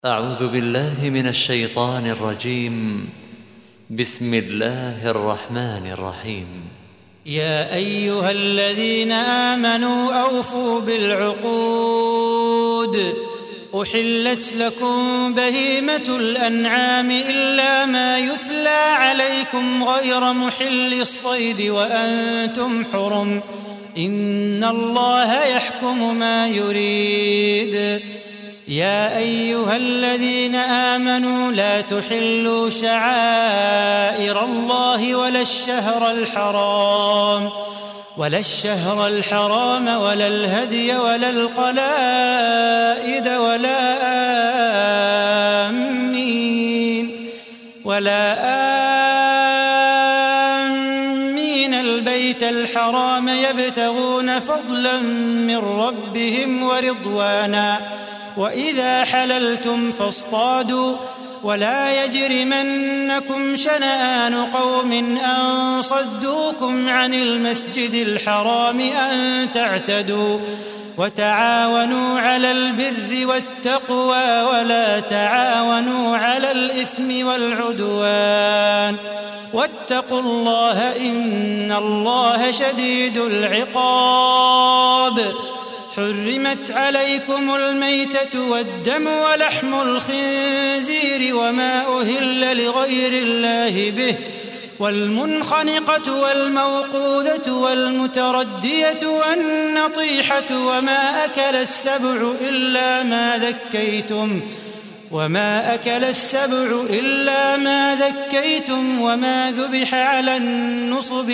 أعوذ بالله من الشيطان الرجيم. بسم الله الرحمن الرحيم. يا أيها الذين آمنوا أوفوا بالعقود. أحلت لكم بهيمة الأنعام إلا ما يتلى عليكم غير محل الصيد وأنتم حرم. إن الله يحكم ما يريد. يا أيها الذين آمنوا لا تحلوا شعائر الله ولا الشهر الحرام ولا الهدي ولا القلائد ولا آمين البيت الحرام يبتغون فضلا من ربهم ورضوانا. وإذا حللتم فاصطادوا ولا يجرمنكم شنآن قوم أن صدوكم عن المسجد الحرام أن تعتدوا. وتعاونوا على البر والتقوى ولا تعاونوا على الإثم والعدوان. واتقوا الله إن الله شديد العقاب. حرمت عليكم الميتة والدم ولحم الخنزير وما أهل لغير الله به والمنخنقة والموقوذة والمتردية والنطيحة وما أكل السبع إلا ما ذكيتم وما ذبح على النصب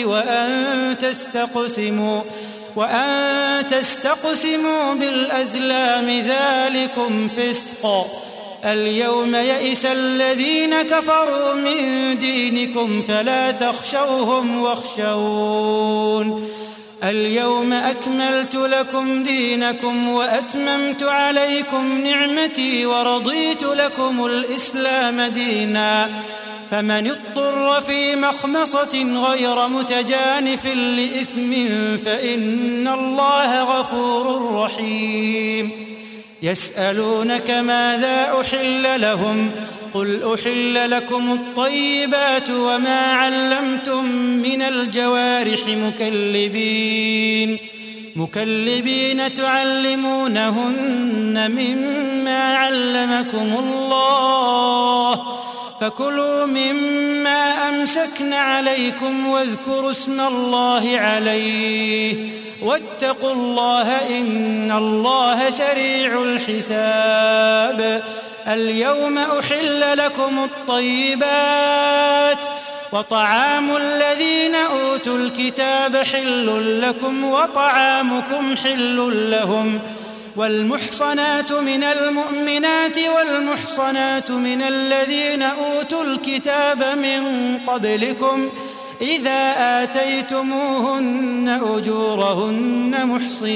وأن تستقسموا بالأزلام ذلكم فسق. اليوم يئس الذين كفروا من دينكم فلا تخشوهم واخشون. اليوم أكملت لكم دينكم وأتممت عليكم نعمتي ورضيت لكم الإسلام دينا. فمن اضطر في مخمصة غير متجانف لإثم فإن الله غفور رحيم. يسألونك ماذا أحل لهم قل أحل لكم الطيبات وما علمتم من الجوارح مكلبين تعلمونهن مما علمكم الله. فكلوا مما أمسكن عليكم واذكروا اسم الله عليه واتقوا الله إن الله سريع الحساب. اليوم أحل لكم الطيبات وطعام الذين أوتوا الكتاب حل لكم وطعامكم حل لهم. والمحصنات من المؤمنات والمحصنات من الذين أوتوا الكتاب من قبلكم إذا آتيتموهن أجورهن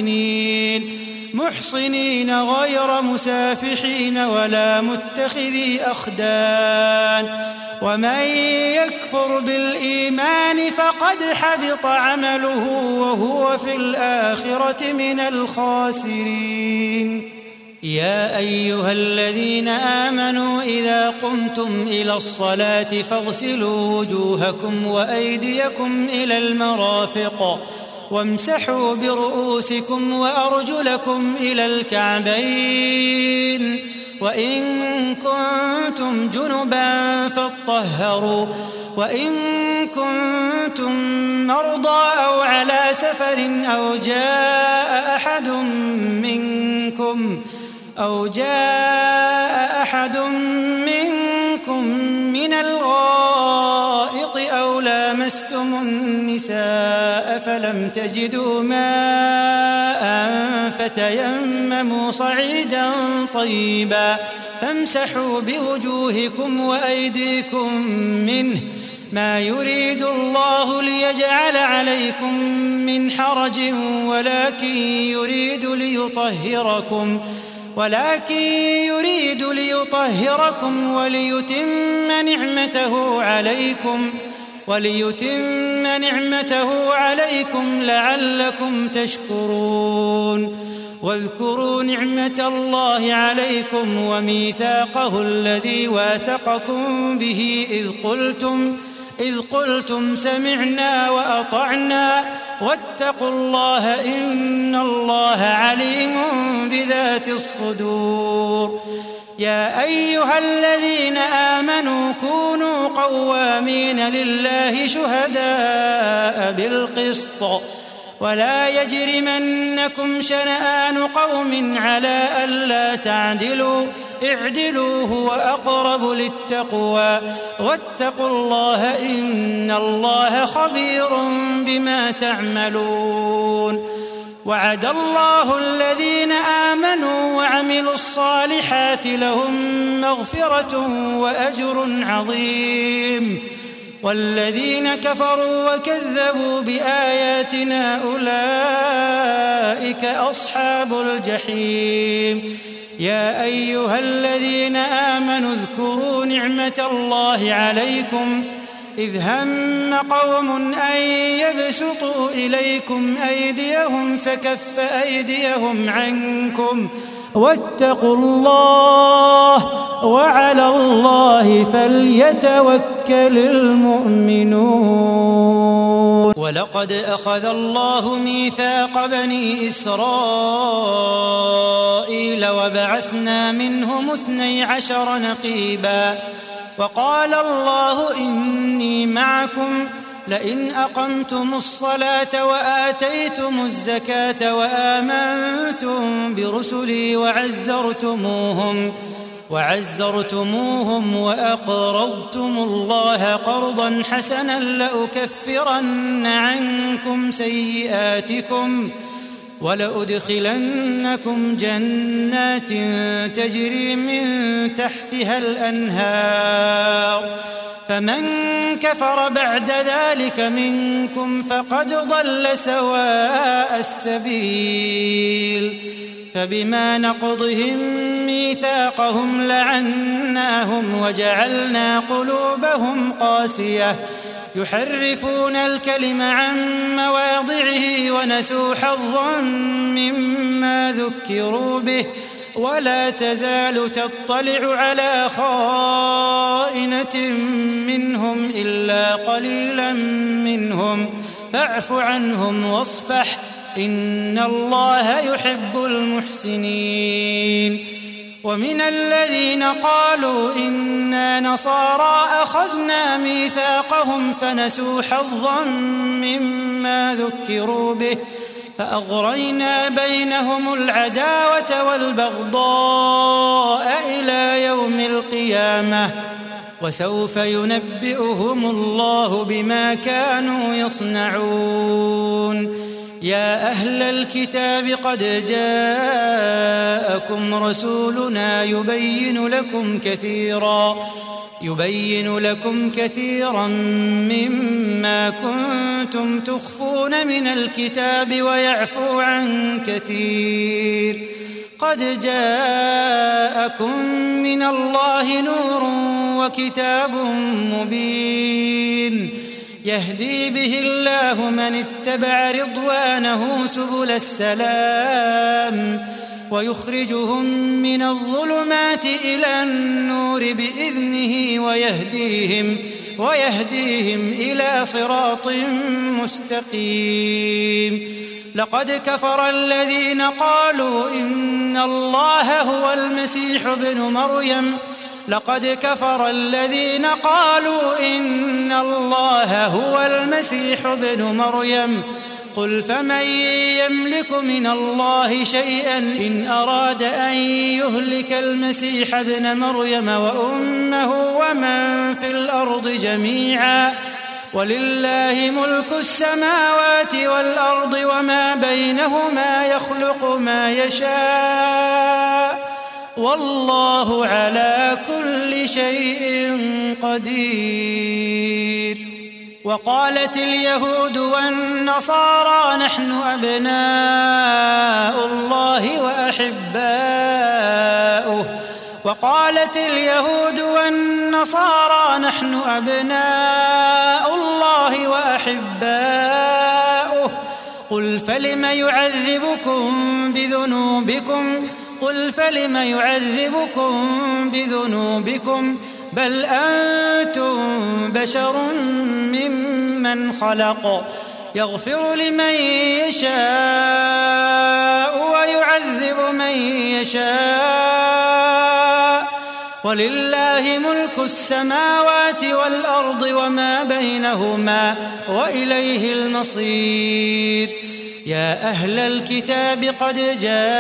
محصنين غير مسافحين ولا متخذي أخدان. ومن يكفر بالإيمان فقد حبط عمله وهو في الآخرة من الخاسرين. يا أيها الذين آمنوا إذا قمتم إلى الصلاة فاغسلوا وجوهكم وأيديكم إلى المرافق وامسحوا برؤوسكم وأرجلكم إلى الكعبين. وإن كنتم جنبا فاطهروا. وإن كنتم مرضى أو على سفر أو جاء أحد منكم من الغائط أو لامستم النساء فلم تجدوا ماء فتيمموا صعيدا طيبا فامسحوا بوجوهكم وأيديكم منه ما يريد الله ليجعل عليكم من حرج ولكن يريد ليطهركم وليتم نعمته عليكم وليتم نعمته عليكم لعلكم تشكرون. واذكروا نعمة الله عليكم وميثاقه الذي واثقكم به إذ قلتم سمعنا وأطعنا واتقوا الله إن الله عليم بذات الصدور. يا أيها الذين آمنوا كونوا قوامين لله شهداء بالقسط ولا يجرمنكم شنآن قوم على ألا تعدلوا اعدلوا هو أقرب للتقوى واتقوا الله إن الله خبير بما تعملون. وعد الله الذين آمنوا وعملوا الصالحات لهم مغفرة وأجر عظيم. والذين كفروا وكذبوا بآياتنا أولئك أصحاب الجحيم. يا أيها الذين آمنوا اذكروا نعمة الله عليكم إذ هم قوم أن يبسطوا إليكم أيديهم فكف أيديهم عنكم واتقوا الله وعلى الله فليتوكل المؤمنون. ولقد أخذ الله ميثاق بني إسرائيل وبعثنا منهم 12 نقيبا وقال الله إني معكم لئن أقمتم الصلاة وآتيتم الزكاة وآمنتم برسلي وعزرتموهم وأقرضتم الله قرضا حسنا لأكفرن عنكم سيئاتكم ولأدخلنكم جنات تجري من تحتها الأنهار فمن كفر بعد ذلك منكم فقد ضل سواء السبيل. فبما نقضهم ميثاقهم لعناهم وجعلنا قلوبهم قاسية يحرفون الكلم عن مواضعه ونسوا حظا مما ذكروا به ولا تزال تطلع على خائنة منهم إلا قليلا منهم فاعف عنهم واصفح إن الله يحب المحسنين. ومن الذين قالوا إنا نصارى أخذنا ميثاقهم فنسوا حظا مما ذكروا به فأغرينا بينهم العداوة والبغضاء إلى يوم القيامة وسوف ينبئهم الله بما كانوا يصنعون. يا أهل الكتاب قد جاءكم رسولنا يبين لكم كثيرا مما كنتم تخفون من الكتاب ويعفو عن كثير. قد جاءكم من الله نور وكتاب مبين يهدي به الله من اتبع رضوانه سبل السلام ويخرجهم من الظلمات إلى النور بإذنه ويهديهم إلى صراط مستقيم. لقد كفر الذين قالوا إن الله هو المسيح ابن مريم قل فمن يملك من الله شيئا إن أراد أن يهلك المسيح ابن مريم وأمه ومن في الأرض جميعا ولله ملك السماوات والأرض وما بينهما يخلق ما يشاء والله على كل شيء قدير. وقالت اليهود والنصارى نحن أبناء الله وأحباؤه وقالت اليهود والنصارى نحن أبناء الله وأحباؤه قل فلم يعذبكم بذنوبكم بل أنتم بشر ممن خلق يغفر لمن يشاء ويعذب من يشاء ولله ملك السماوات والأرض وما بينهما وإليه المصير. يا أهل الكتاب قد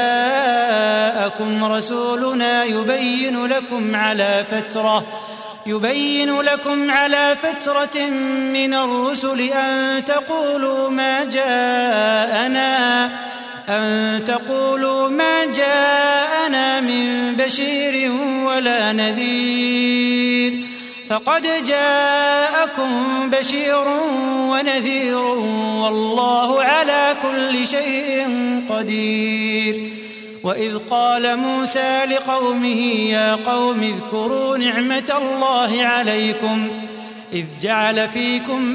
جاءكم رسولنا يبين لكم على فترة من الرسل أن تقولوا ما جاءنا من بشير ولا نذير فقد جاءكم بشير ونذير والله على كل شيء قدير. وإذ قال موسى لقومه يا قوم اذكروا نعمة الله عليكم إذ جعل فيكم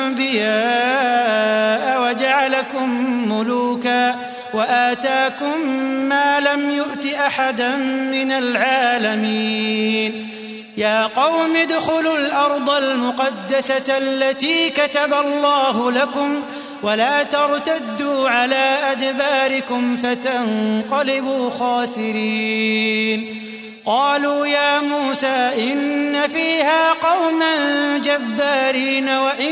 أنبياء وجعلكم ملوكا وآتاكم ما لم يؤت أحدا من العالمين. يا قوم ادخلوا الأرض المقدسة التي كتب الله لكم ولا ترتدوا على أدباركم فتنقلبوا خاسرين. قالوا يا موسى إن فيها قوما جبارين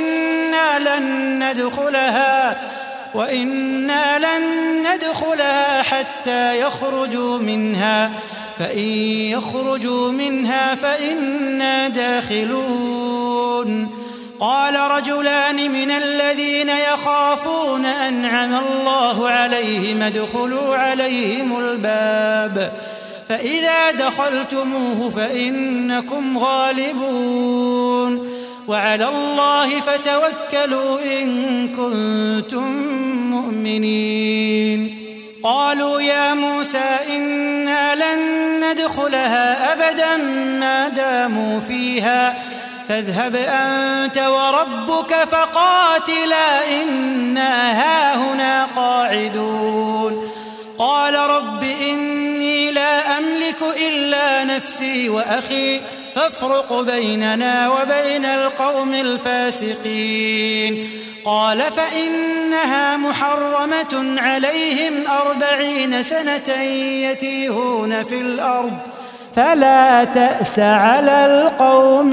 وإنا لن ندخلها حتى يخرجوا منها فإن يخرجوا منها فإنا داخلون. قال رجلان من الذين يخافون أنعم الله عليهم ادخلوا عليهم الباب فإذا دخلتموه فإنكم غالبون وعلى الله فتوكلوا إن كنتم مؤمنين. قالوا يا موسى إنا لن ندخلها أبدا ما داموا فيها فاذهب أنت وربك فقاتلا إنا هاهنا قاعدون. قال رب إني لا أملك إلا نفسي وأخي فافرق بيننا وبين القوم الفاسقين. قال فإنها محرمة عليهم 40 سنة يتيهون في الأرض فلا تأس على القوم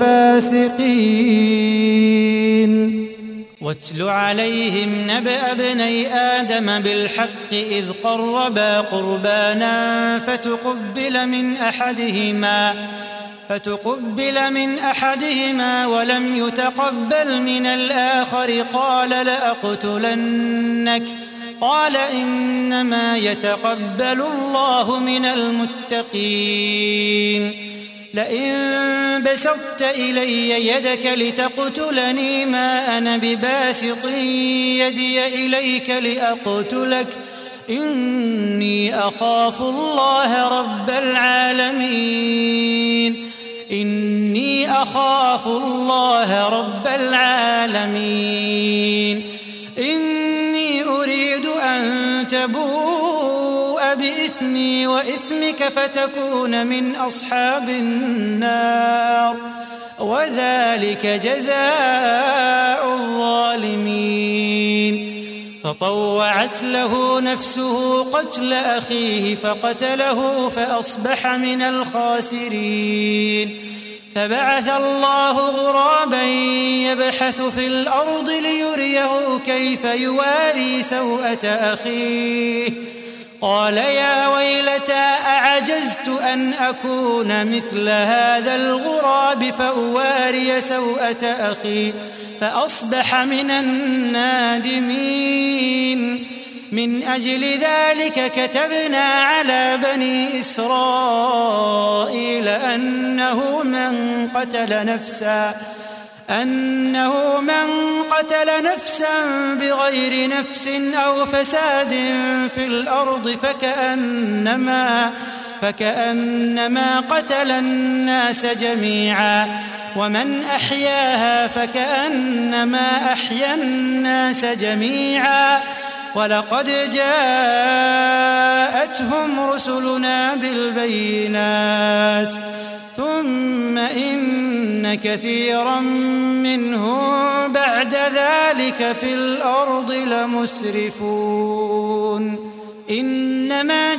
الفاسقين. واتل عليهم نبأ ابني آدم بالحق إذ قربا قربانا فتقبل من أحدهما ولم يتقبل من الآخر قال لأقتلنك قال إنما يتقبل الله من المتقين. لئن بسطت إلي يدك لتقتلني ما أنا بباسط يدي إليك لأقتلك إني أخاف الله رب العالمين. إني أريد أن تبوء بإثمي وإثمك فتكون من أصحاب النار وذلك جزاء الظالمين. فطوعت له نفسه قتل أخيه فقتله فأصبح من الخاسرين. فبعث الله غرابا يبحث في الأرض ليريه كيف يواري سوءة أخيه قال يا ويلتى أعجزت أن أكون مثل هذا الغراب فأواري سوءة أخي فأصبح من النادمين. من أجل ذلك كتبنا على بني إسرائيل أنه من قتل نفسا بغير نفس أو فساد في الأرض فكأنما قتل الناس جميعا ومن أحياها فكأنما أحيا الناس جميعا ولقد جاءتهم رسلنا بالبينات ثم إن كثيرا منهم بعد ذلك في الأرض لمسرفون إنما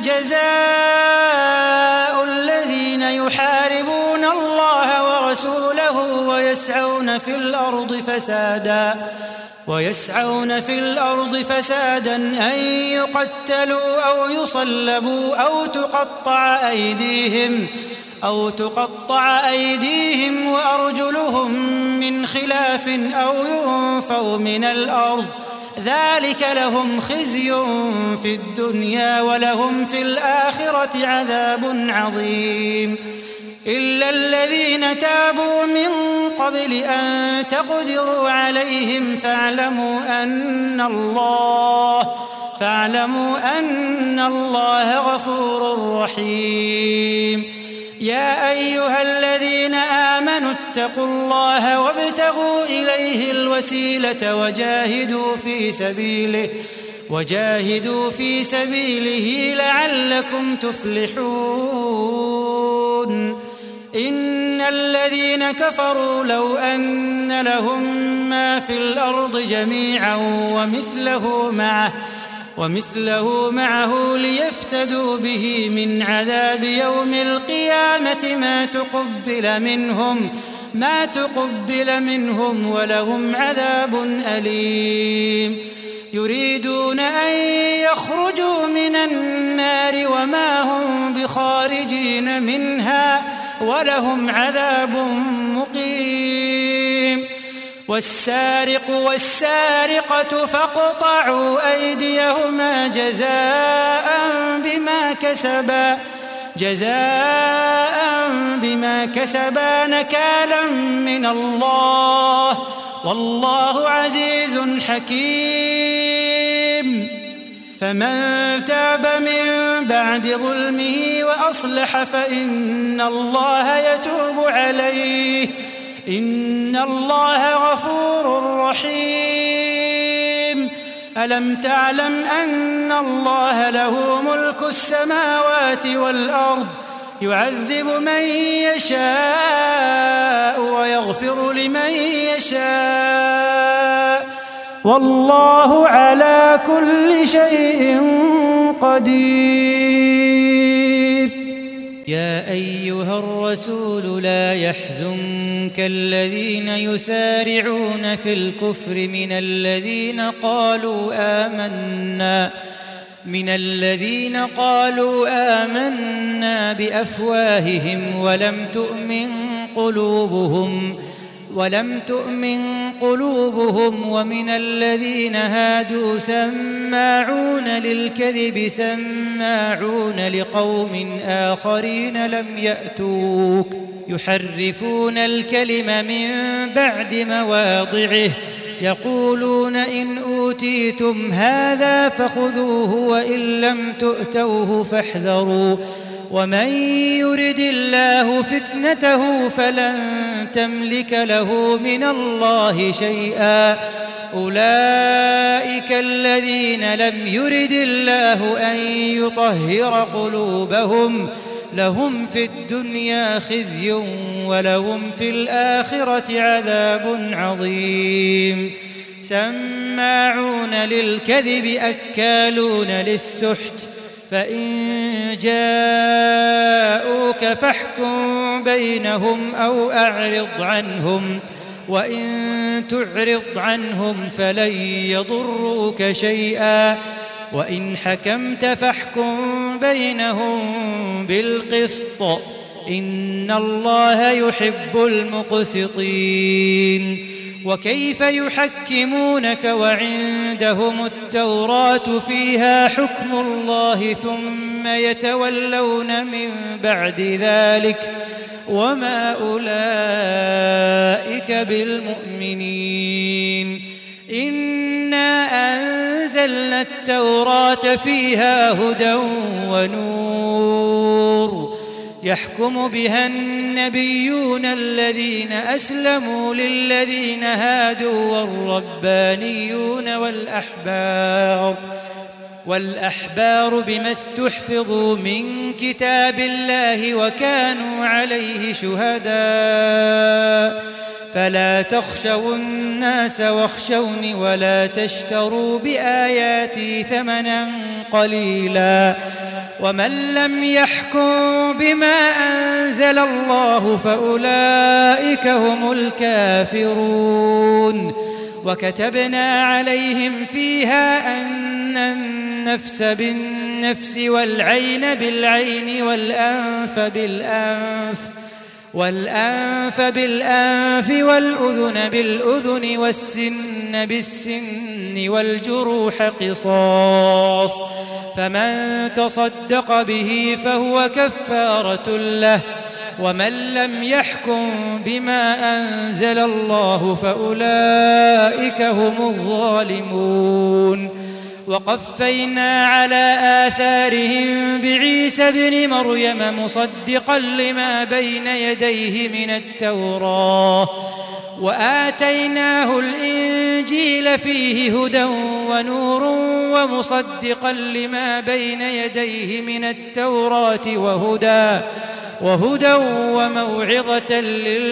جزاء الذين يحاربون الله ورسوله ويسعون في الأرض فسادا أن يقتلوا أو يصلبوا أو تقطع أيديهم وأرجلهم من خلاف أو ينفوا من الأرض ذلك لهم خزي في الدنيا ولهم في الآخرة عذاب عظيم إلا الذين تابوا من قبل أن تقدروا عليهم فاعلموا أن الله غفور رحيم يا أيها الذين آمنوا اتقوا الله وابتغوا إليه الوسيلة وجاهدوا في سبيله لعلكم تفلحون إن الذين كفروا لو أن لهم ما في الأرض جميعا ومثله معه ليفتدوا به من عذاب يوم القيامة ما تقبل منهم ولهم عذاب أليم يريدون أن يخرجوا من النار وما هم بخارجين منها ولهم عذاب مقيم والسارق والسارقة فاقطعوا أيديهما جزاء بما كسبا نكالا من الله والله عزيز حكيم فمن تاب من بعد ظلمه وأصلح فإن الله يتوب عليه إن الله غفور رحيم ألم تعلم أن الله له ملك السماوات والأرض يعذب من يشاء ويغفر لمن يشاء والله على كل شيء قدير يا أيها الرسول لا يحزنك الذين يسارعون في الكفر من الذين قالوا آمنا بأفواههم ولم تؤمن قلوبهم ومن الذين هادوا سماعون للكذب سماعون لقوم آخرين لم يأتوك يحرفون الكلم من بعد مواضعه يقولون إن أوتيتم هذا فخذوه وإن لم تؤتوه فاحذروا ومن يرد الله فتنته فلن تملك له من الله شيئا أولئك الذين لم يرد الله أن يطهر قلوبهم لهم في الدنيا خزي ولهم في الآخرة عذاب عظيم سماعون للكذب أكالون للسحت فإن جاءوك فاحكم بينهم أو أعرض عنهم وإن تعرض عنهم فلن يضروك شيئا وإن حكمت فاحكم بينهم بالقسط إن الله يحب المقسطين وكيف يحكمونك وعندهم التوراة فيها حكم الله ثم يتولون من بعد ذلك وما أولئك بالمؤمنين إنا أنزلنا التوراة فيها هدى ونور يحكم بها النبيون الذين أسلموا للذين هادوا والربانيون والأحبار بما استحفظوا من كتاب الله وكانوا عليه شهداء فلا تخشوا الناس واخشوني ولا تشتروا بآياتي ثمنا قليلا ومن لم يحكم بما أنزل الله فأولئك هم الكافرون وكتبنا عليهم فيها أن النفس بالنفس والعين بالعين والأنف بالأنف والأذن بالأذن والسن بالسن والجروح قصاص فمن تصدق به فهو كفارة له ومن لم يحكم بما أنزل الله فأولئك هم الظالمون وقفينا على آثارهم بعيسى ابن مريم مصدقا لما بين يديه من التوراة وآتيناه الإنجيل فيه هدى ونور ومصدقا لما بين يديه من التوراة وهدى وموعظة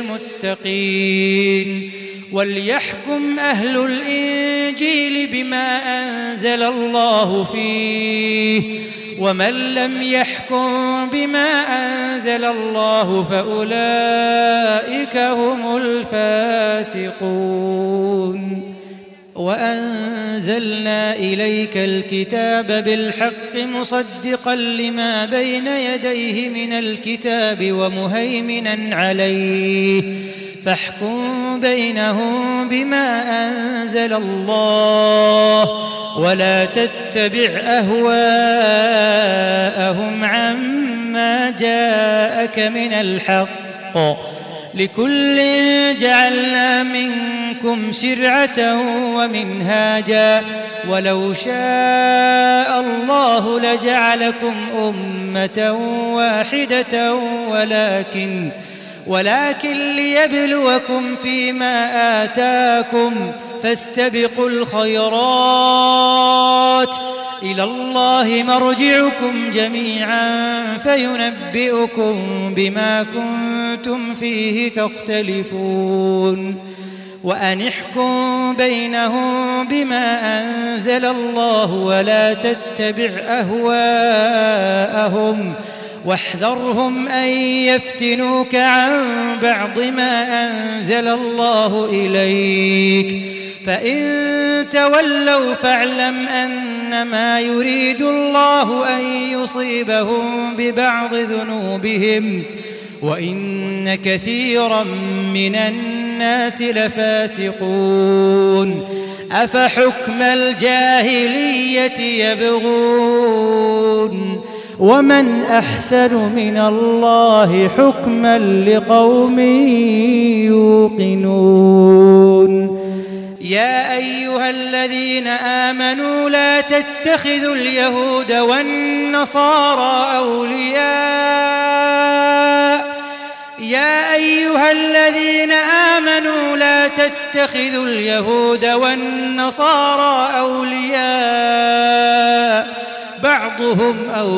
للمتقين وليحكم أهل الإنجيل بما أنزل الله فيه ومن لم يحكم بما أنزل الله فأولئك هم الفاسقون وأنزلنا إليك الكتاب بالحق مصدقا لما بين يديه من الكتاب ومهيمنا عليه فاحكم بينهم بما أنزل الله ولا تتبع أهواءهم عما جاءك من الحق لكل جعلنا منكم شرعة ومنهاجا ولو شاء الله لجعلكم أمة واحدة ولكن ليبلوكم فيما آتاكم فاستبقوا الخيرات إلى الله مرجعكم جميعا فينبئكم بما كنتم فيه تختلفون وأن احكم بينهم بما أنزل الله ولا تتبع أهواءهم واحذرهم أن يفتنوك عن بعض ما أنزل الله إليك فإن تولوا فاعلم أنما يريد الله أن يصيبهم ببعض ذنوبهم وإن كثيرا من الناس لفاسقون أفحكم الجاهلية يبغون ومن أحسن من الله حكما لقوم يوقنون يا أيها الذين آمنوا لا تتخذوا اليهود والنصارى أولياء يا أيها الذين آمنوا لا تتخذوا اليهود والنصارى أولياء بعضهم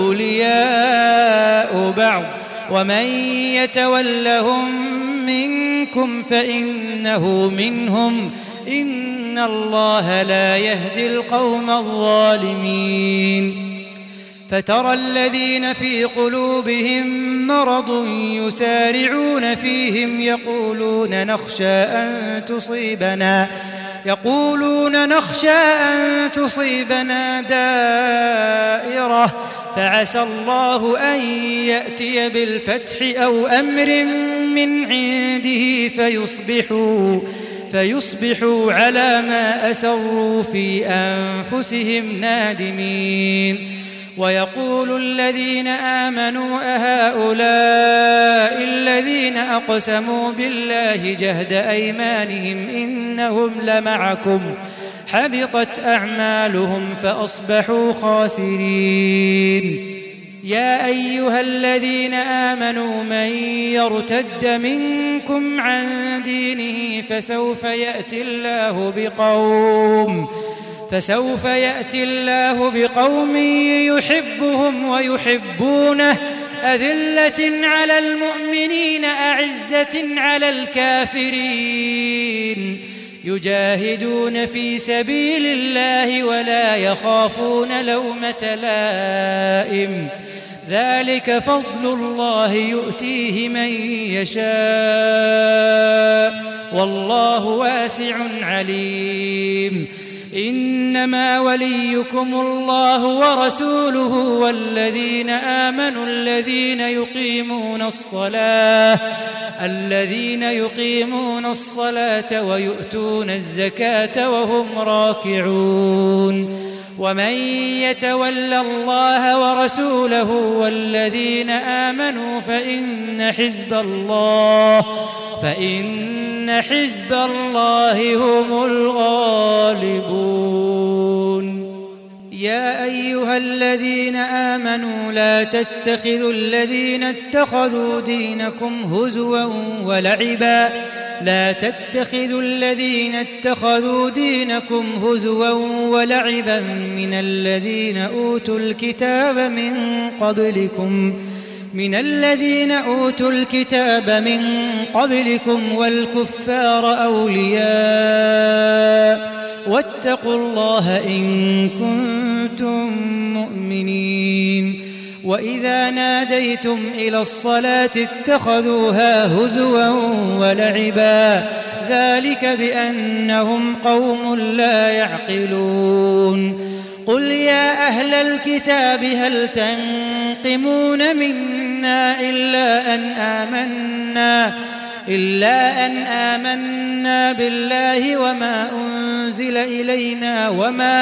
أولياء بعض ومن يتولهم منكم فإنه منهم إن الله لا يهدي القوم الظالمين فترى الذين في قلوبهم مرض يسارعون فيهم يقولون نخشى أن تصيبنا دائرة فعسى الله أن يأتي بالفتح أو أمر من عنده فيصبحوا على ما أسروا في أنفسهم نادمين ويقول الذين آمنوا أهؤلاء الذين أقسموا بالله جهد أيمانهم إنهم لمعكم حبطت أعمالهم فأصبحوا خاسرين يا أيها الذين آمنوا من يرتد منكم عن دينه فسوف يأتي الله بقوم يحبهم ويحبونه أذلة على المؤمنين أعزة على الكافرين يجاهدون في سبيل الله ولا يخافون لومة لائم ذلك فضل الله يؤتيه من يشاء والله واسع عليم إنما وليكم الله ورسوله والذين آمنوا الذين يقيمون الصلاة ويؤتون الزكاة وهم راكعون ومن يتول الله ورسوله والذين آمنوا فإن حزب الله هم الغالبون يا أيها الذين آمنوا لا تتخذوا الذين اتخذوا دينكم هزوا ولعبا من الذين أوتوا الكتاب من قبلكم والكفار أولياء واتقوا الله إن كنتم مؤمنين وإذا ناديتم إلى الصلاة اتخذوها هزوا ولعبا ذلك بأنهم قوم لا يعقلون قل يا أهل الكتاب هل تنقمون منا إلا أن آمنا بالله وما أنزل إلينا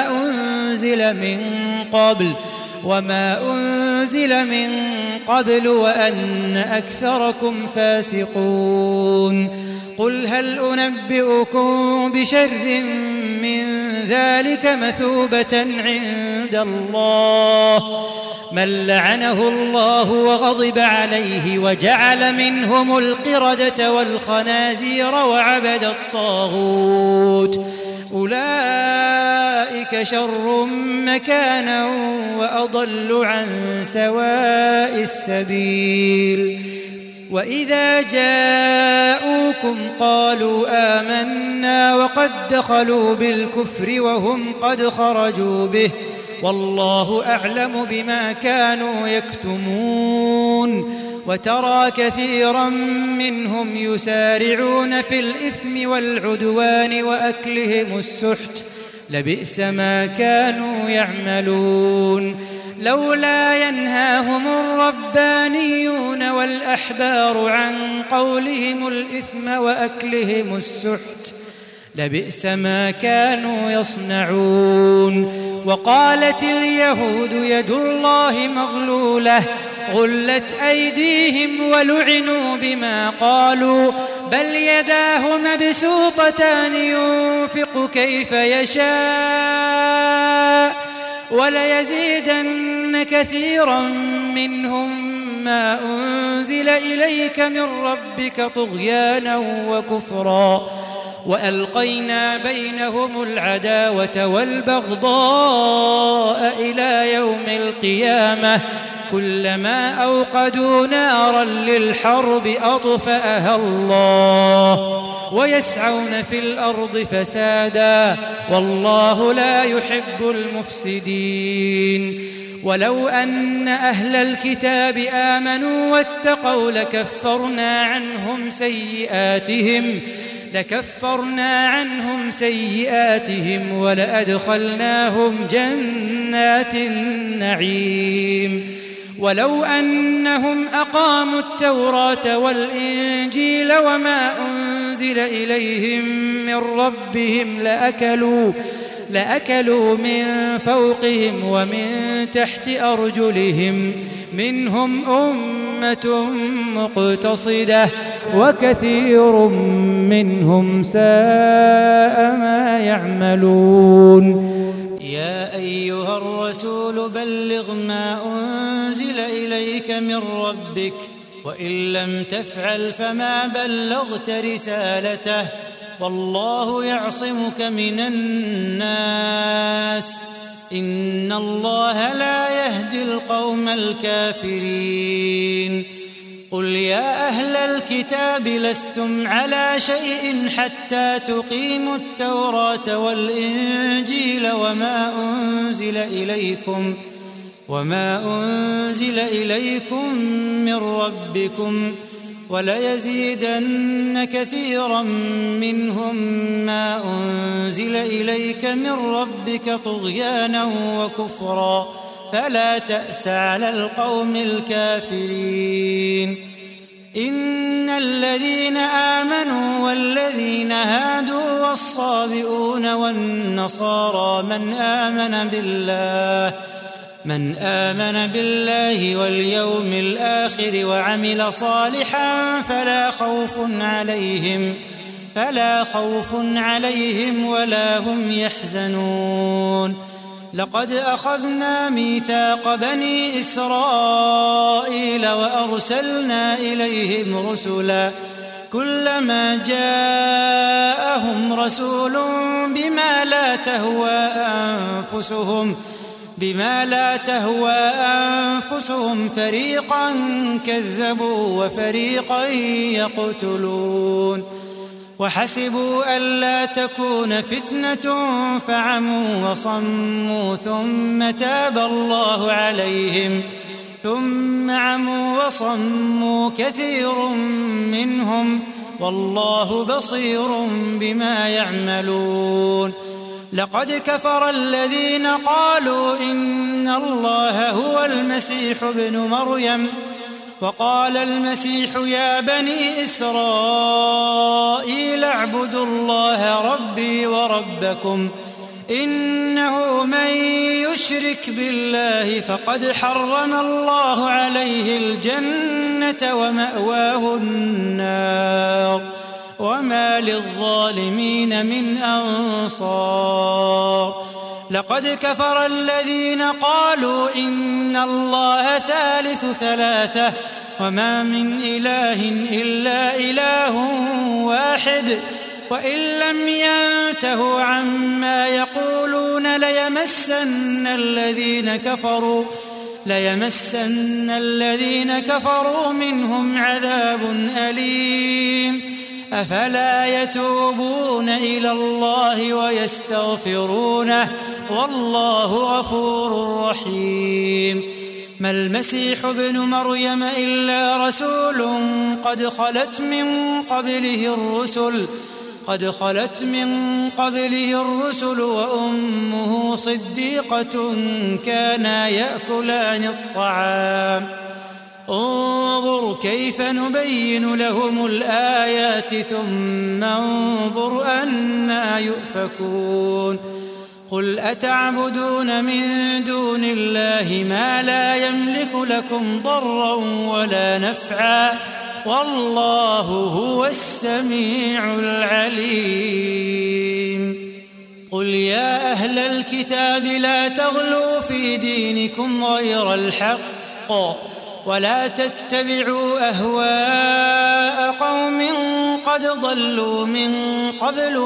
وما أنزل من قبل وأن أكثركم فاسقون قل هل أنبئكم بشر من ذلك مثوبة عند الله من لعنه الله وغضب عليه وجعل منهم القردة والخنازير وعبد الطاغوت أولئك شر مكانا وأضل عن سواء السبيل وإذا جاءوكم قالوا آمنا وقد دخلوا بالكفر وهم قد خرجوا به والله أعلم بما كانوا يكتمون وترى كثيرا منهم يسارعون في الإثم والعدوان وأكلهم السحت لبئس ما كانوا يعملون لولا ينهاهم الربانيون والأحبار عن قولهم الإثم وأكلهم السحت لبئس ما كانوا يصنعون وقالت اليهود يد الله مغلولة غلت أيديهم ولعنوا بما قالوا بل يداه مبسوطتان ينفق كيف يشاء وليزيدن كثيرا منهم ما أنزل إليك من ربك طغيانا وكفرا وألقينا بينهم العداوة والبغضاء إلى يوم القيامة كلما أوقدوا نارا للحرب أطفأها الله ويسعون في الأرض فسادا والله لا يحب المفسدين ولو أن أهل الكتاب آمنوا واتقوا لكفرنا عنهم سيئاتهم ولأدخلناهم جنات النعيم ولو أنهم أقاموا التوراة والإنجيل وما أنزل إليهم من ربهم لأكلوا من فوقهم ومن تحت أرجلهم منهم أمة مقتصدة وكثير منهم ساء ما يعملون يا أيها الرسول بلغ ما أنزل من ربك وإن لم تفعل فما بلغت رسالته والله يعصمك من الناس إن الله لا يهدي القوم الكافرين قل يا أهل الكتاب لستم على شيء حتى تقيموا التوراة والإنجيل وما أنزل إليكم من ربكم وليزيدن كثيرا منهم ما أنزل إليك من ربك طغيانا وكفرا فلا تأس على القوم الكافرين إن الذين آمنوا والذين هادوا والصابئون والنصارى من آمن بالله واليوم الآخر وعمل صالحا فلا خوف عليهم ولا هم يحزنون لقد أخذنا ميثاق بني إسرائيل وأرسلنا إليهم رسلا كلما جاءهم رسول بما لا تهوى أنفسهم فريقا كذبوا وفريقا يقتلون وحسبوا ألا تكون فتنة فعموا وصموا ثم عموا وصموا كثير منهم والله بصير بما يعملون لقد كفر الذين قالوا إن الله هو المسيح ابن مريم وقال المسيح يا بني إسرائيل اعبدوا الله ربي وربكم إنه من يشرك بالله فقد حرم الله عليه الجنة ومأواه النار وما للظالمين من أنصار لقد كفر الذين قالوا إن الله ثالث ثلاثة وما من إله إلا إله واحد وإن لم ينتهوا عما يقولون ليمسن الذين كفروا منهم عذاب أليم أفلا يتوبون إلى الله ويستغفرونه والله غفور رحيم ما المسيح ابن مريم إلا رسول قد خلت من قبله الرسل وأمه صديقة كانا يأكلان الطعام انظر كيف نبين لهم الآيات ثم انظر أنى يؤفكون قل أتعبدون من دون الله ما لا يملك لكم ضرا ولا نفعا والله هو السميع العليم قل يا أهل الكتاب لا تغلوا في دينكم غير الحق ولا تتبعوا أهواء قوم قد ضلوا من قبل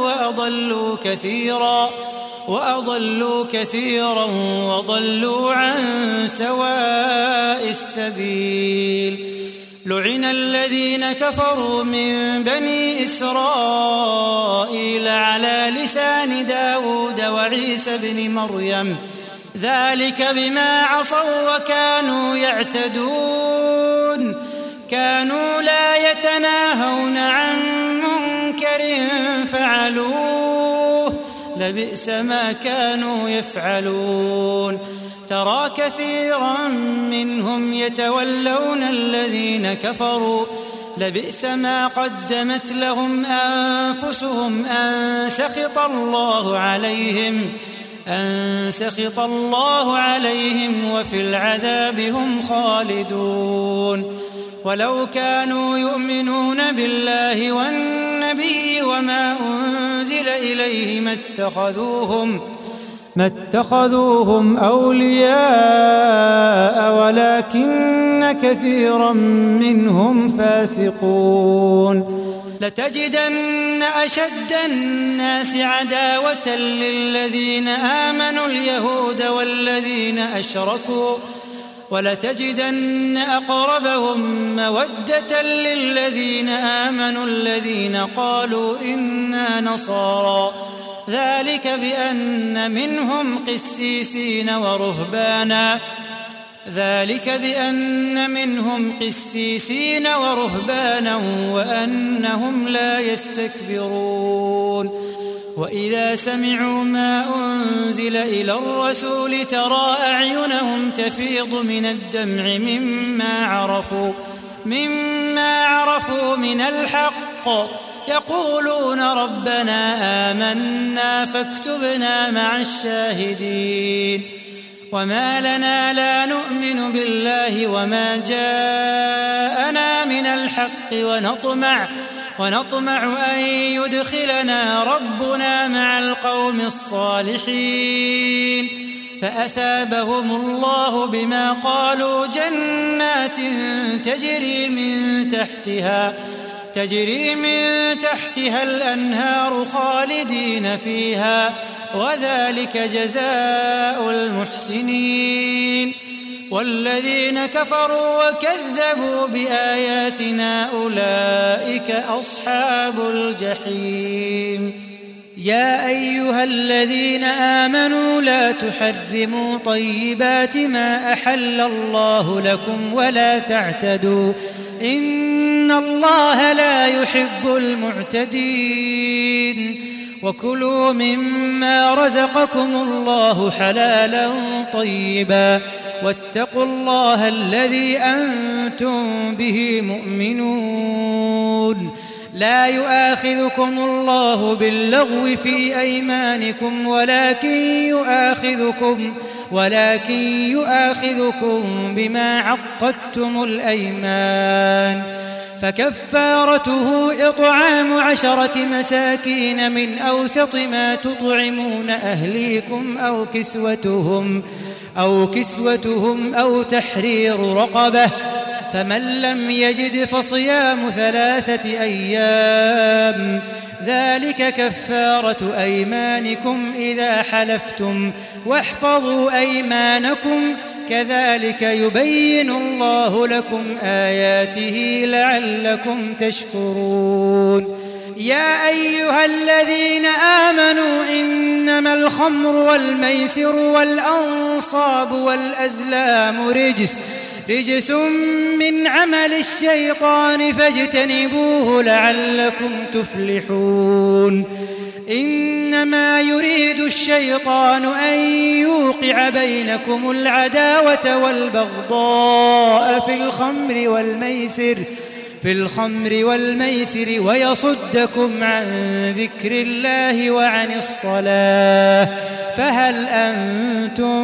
وأضلوا كثيرا وضلوا عن سواء السبيل لعن الذين كفروا من بني إسرائيل على لسان داود وعيسى بن مريم ذلك بما عصوا وكانوا يعتدون كانوا لا يتناهون عن منكر فعلوه لبئس ما كانوا يفعلون ترى كثيرا منهم يتولون الذين كفروا لبئس ما قدمت لهم أنفسهم أن سخط الله عليهم وفي العذاب هم خالدون ولو كانوا يؤمنون بالله والنبي وما أنزل إليه ما اتخذوهم أولياء ولكن وإن كثيرا منهم فاسقون لتجدن أشد الناس عداوة للذين آمنوا اليهود والذين أشركوا ولتجدن أقربهم مودة للذين آمنوا الذين قالوا إنا نصارى ذلك بأن منهم قسيسين ورهبانا وأنهم لا يستكبرون وإذا سمعوا ما أنزل إلى الرسول ترى أعينهم تفيض من الدمع مما عرفوا من الحق يقولون ربنا آمنا فاكتبنا مع الشاهدين وما لنا لا نؤمن بالله وما جاءنا من الحق ونطمع أن يدخلنا ربنا مع القوم الصالحين فأثابهم الله بما قالوا جنات تجري من تحتها الأنهار خالدين فيها وذلك جزاء المحسنين والذين كفروا وكذبوا بآياتنا أولئك أصحاب الجحيم يا أيها الذين آمنوا لا تحرموا طيبات ما أحل الله لكم ولا تعتدوا إن الله لا يحب المعتدين وكلوا مما رزقكم الله حلالا طيبا واتقوا الله الذي أنتم به مؤمنون لا يؤاخذكم الله باللغو في أيمانكم ولكن يؤاخذكم بما عقدتم الأيمان فكفارته إطعام 10 مساكين من أوسط ما تطعمون أهليكم أو كسوتهم أو تحرير رقبة فمن لم يجد فصيام 3 أيام ذلك كفارة أيمانكم إذا حلفتم واحفظوا أيمانكم كذلك يبين الله لكم آياته لعلكم تشكرون يا أيها الذين آمنوا إنما الخمر والميسر والأنصاب والأزلام رجس من عمل الشيطان فاجتنبوه لعلكم تفلحون إنما يريد الشيطان أن يوقع بينكم العداوة والبغضاء في الخمر والميسر ويصدكم عن ذكر الله وعن الصلاة فهل أنتم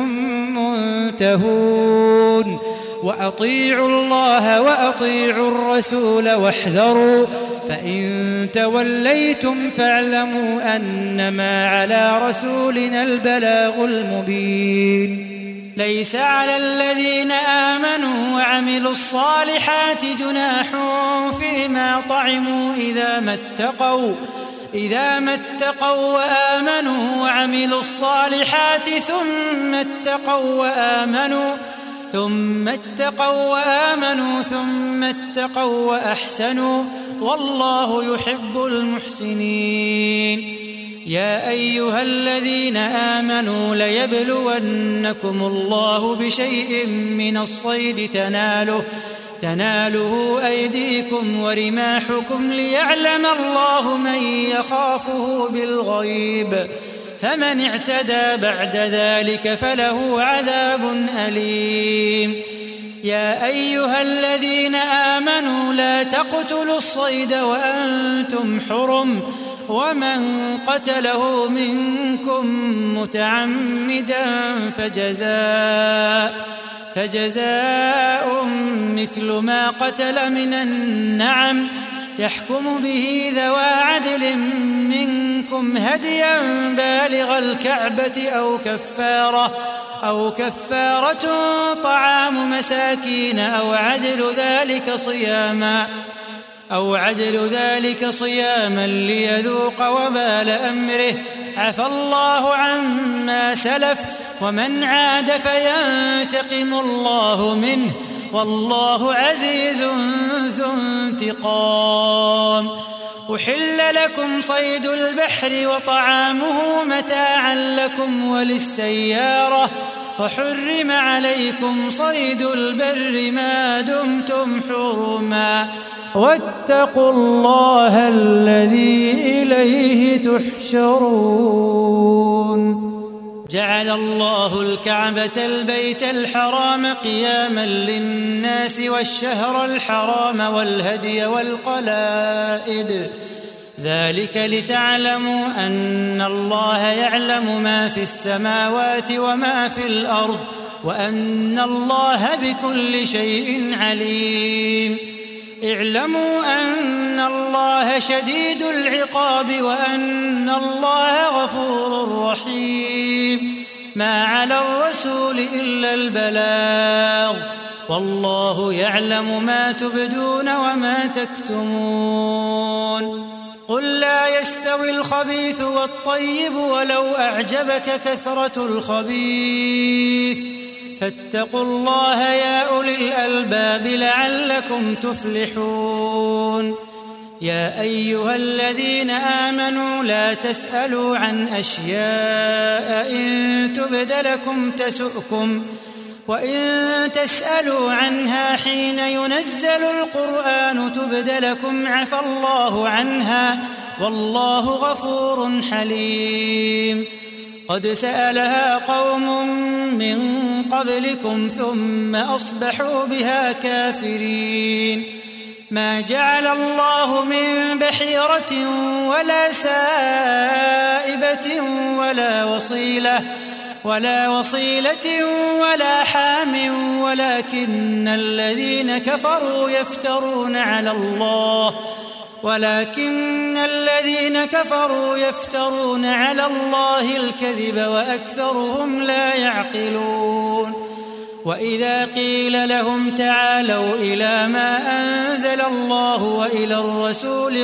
منتهون وأطيعوا الله وأطيعوا الرسول واحذروا فإن توليتم فاعلموا أنما على رسولنا البلاغ المبين ليس على الذين آمنوا وعملوا الصالحات جناح فيما طعموا إذا ما اتقوا وآمنوا وعملوا الصالحات ثم اتقوا وأحسنوا والله يحب المحسنين يا أيها الذين آمنوا ليبلونكم الله بشيء من الصيد تناله أيديكم ورماحكم ليعلم الله من يخافه بالغيب فمن اعتدى بعد ذلك فله عذاب أليم يا أيها الذين آمنوا لا تقتلوا الصيد وأنتم حرم ومن قتله منكم متعمدا فجزاء مثل ما قتل من النعم يحكم به ذوى عدل منكم هديا بالغ الكعبة أو كفارة طعام مساكين أو عدل ذلك صياما ليذوق وبال أمره. عفى الله عما سلف ومن عاد فينتقم الله منه والله عزيز ذو انتقام. أحل لكم صيد البحر وطعامه متاعا لكم وللسيارة وحرم عليكم صيد البر ما دمتم حرما واتقوا الله الذي إليه تحشرون. جعل الله الكعبة البيت الحرام قياما للناس والشهر الحرام والهدي والقلائد ذلك لتعلموا أن الله يعلم ما في السماوات وما في الأرض وأن الله بكل شيء عليم. اعلموا أن الله شديد العقاب وأن الله غفور رحيم. ما على الرسول إلا البلاغ والله يعلم ما تبدون وما تكتمون. قل لا يستوي الخبيث والطيب ولو أعجبك كثرة الخبيث فاتقوا الله يا أولي الألباب لعلكم تفلحون. يا أيها الذين آمنوا لا تسألوا عن أشياء إن تبد لكم تسؤكم وإن تسألوا عنها حين ينزل القرآن تبد لكم عفى الله عنها والله غفور حليم. قد سألها قوم من قبلكم ثم أصبحوا بها كافرين. ما جعل الله من بحيرة ولا سائبة ولا وصيلة ولا حام ولكن الذين كفروا يفترون على الله الكذب وأكثرهم لا يعقلون. وإذا قيل لهم تعالوا إلى ما أنزل الله وإلى الرسول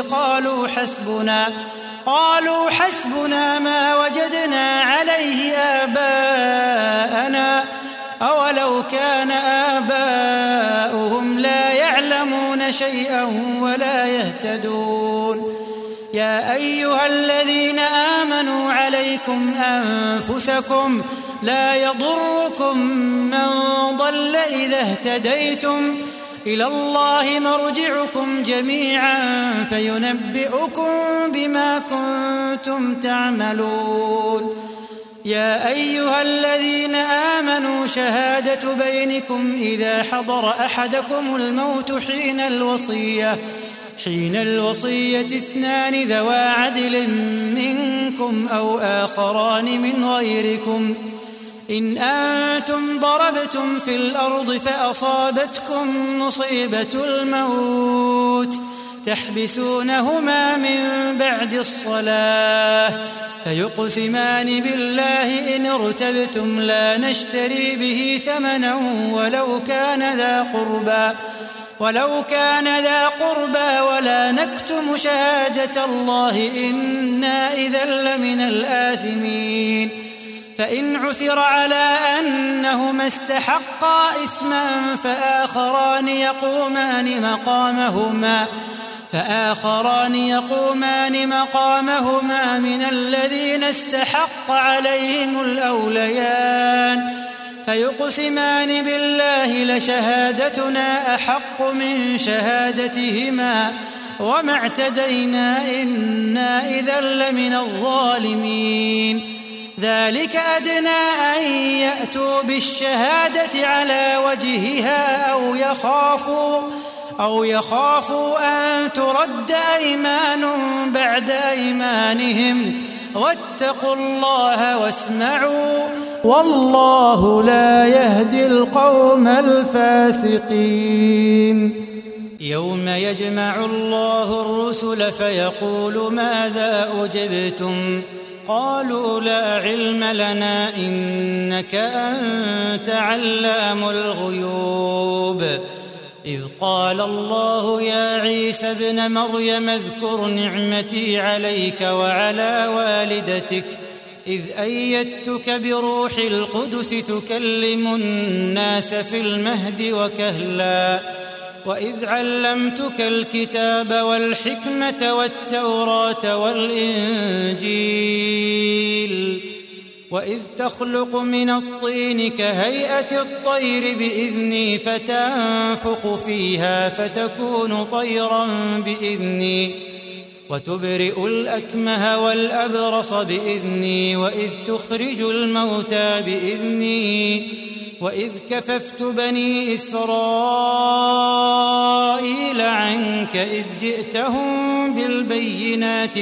قالوا حسبنا ما وجدنا عليه آباءنا أولو كان آباؤهم لا يعلمون شيئا ولا يهتدون. يا أيها الذين آمنوا عليكم أنفسكم لا يضركم من ضل إذا اهتديتم إلى الله مرجعكم جميعا فينبئكم بما كنتم تعملون. يا أيها الذين آمنوا شهادة بينكم إذا حضر أحدكم الموت حين الوصية 2 ذوى عدل منكم أو آخران من غيركم إن أنتم ضربتم في الأرض فأصابتكم مصيبة الموت تحبسونهما من بعد الصلاة فيقسمان بالله إن ارتبتم لا نشتري به ثمنا ولو كان ذا قربى ولا نكتم شهادة الله إنا إذا لمن الآثمين. فإن عثر على أنهما استحقا إثما فآخران يقومان مقامهما من الذين استحق عليهم الأوليان فيقسمان بالله لشهادتنا أحق من شهادتهما وما اعتدينا إنا إذا لمن الظالمين. ذلك أدنى أن يأتوا بالشهادة على وجهها أو يخافوا أن ترد أيمان بعد أيمانهم واتقوا الله واسمعوا والله لا يهدي القوم الفاسقين. يوم يجمع الله الرسل فيقول ماذا أجبتم قالوا لا علم لنا إنك أنت علام الغيوب. إذ قال الله يا عيسى ابن مريم اذكر نعمتي عليك وعلى والدتك إذ أيدتك بروح القدس تكلم الناس في المهد وكهلا وإذ علمتك الكتاب والحكمة والتوراة والإنجيل وإذ تخلق من الطين كهيئة الطير بإذني فتنفخ فيها فتكون طيرا بإذني وتبرئ الأكمه والأبرص بإذني وإذ تخرج الموتى بإذني وإذ كففت بني إسرائيل عنك إذ جئتهم بالبينات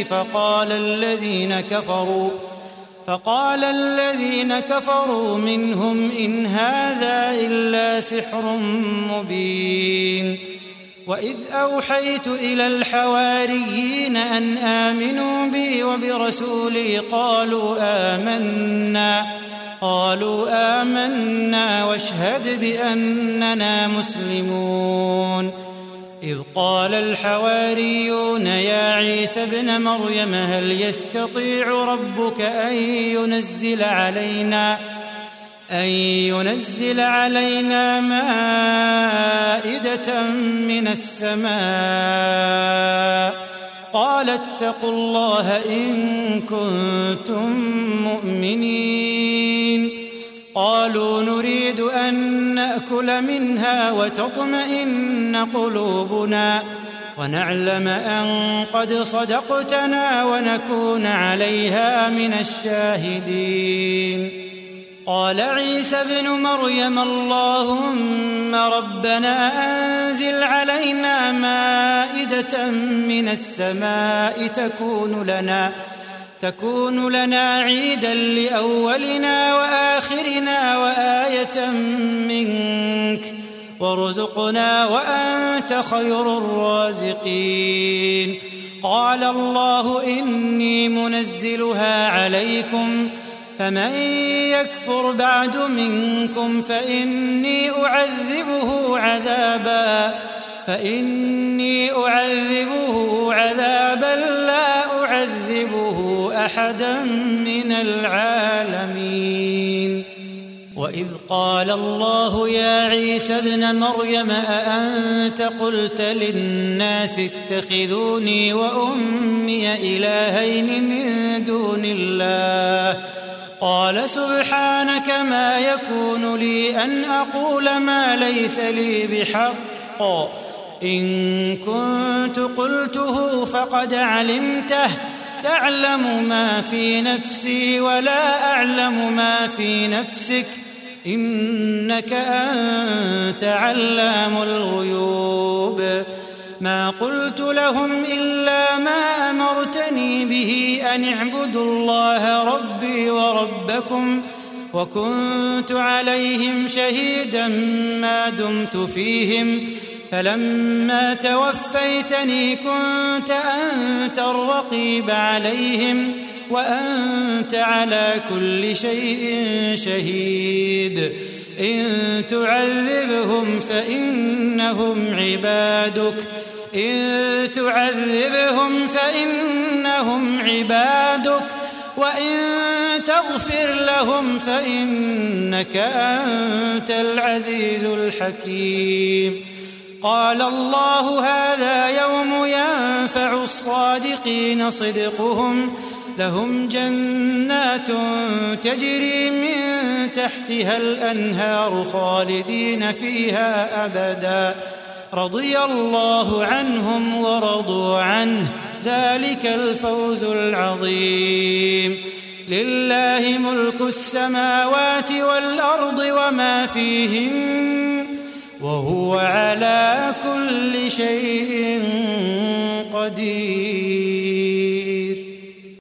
فقال الذين كفروا منهم إن هذا إلا سحر مبين. وإذ أوحيت إلى الحواريين أن آمنوا بي وبرسولي قالوا آمنا واشهد بأننا مسلمون. إذ قال الحواريون يا عيسى ابن مريم هل يستطيع ربك أن ينزل علينا مائدة من السماء قال اتقوا الله إن كنتم مؤمنين. قالوا نريد أن نأكل منها وتطمئن قلوبنا ونعلم أن قد صدقتنا ونكون عليها من الشاهدين. قال عيسى ابن مريم اللهم ربنا أنزل علينا مائدة من السماء تكون لنا عيدا لأولنا وآخرنا وآية منك وارزقنا وأنت خير الرازقين. قال الله إني منزلها عليكم فمن يكفر بعد منكم فإني أعذبه عذابا لا أعذبه أحدا من العالمين. وإذ قال الله يا عيسى ابن مريم أأنت قلت للناس اتخذوني وأمي إلهين من دون الله قال سبحانك ما يكون لي أن أقول ما ليس لي بحق إن كنت قلته فقد علمته تعلم ما في نفسي ولا أعلم ما في نفسك إنك أنت علام الغيوب. ما قلت لهم إلا ما أمرتني به أن اعبدوا الله ربي وربكم وكنت عليهم شهيدا ما دمت فيهم فلما توفيتني كنت أنت الرقيب عليهم وأنت على كل شيء شهيد. إن تعذبهم فإنهم عبادك وإن تغفر لهم فإنك أنت العزيز الحكيم. قال الله هذا يوم ينفع الصادقين صدقهم لهم جنات تجري من تحتها الأنهار خالدين فيها أبدا رضي الله عنهم ورضوا عنه ذلك الفوز العظيم. لله ملك السماوات والأرض وما فيهن وهو على كل شيء قدير.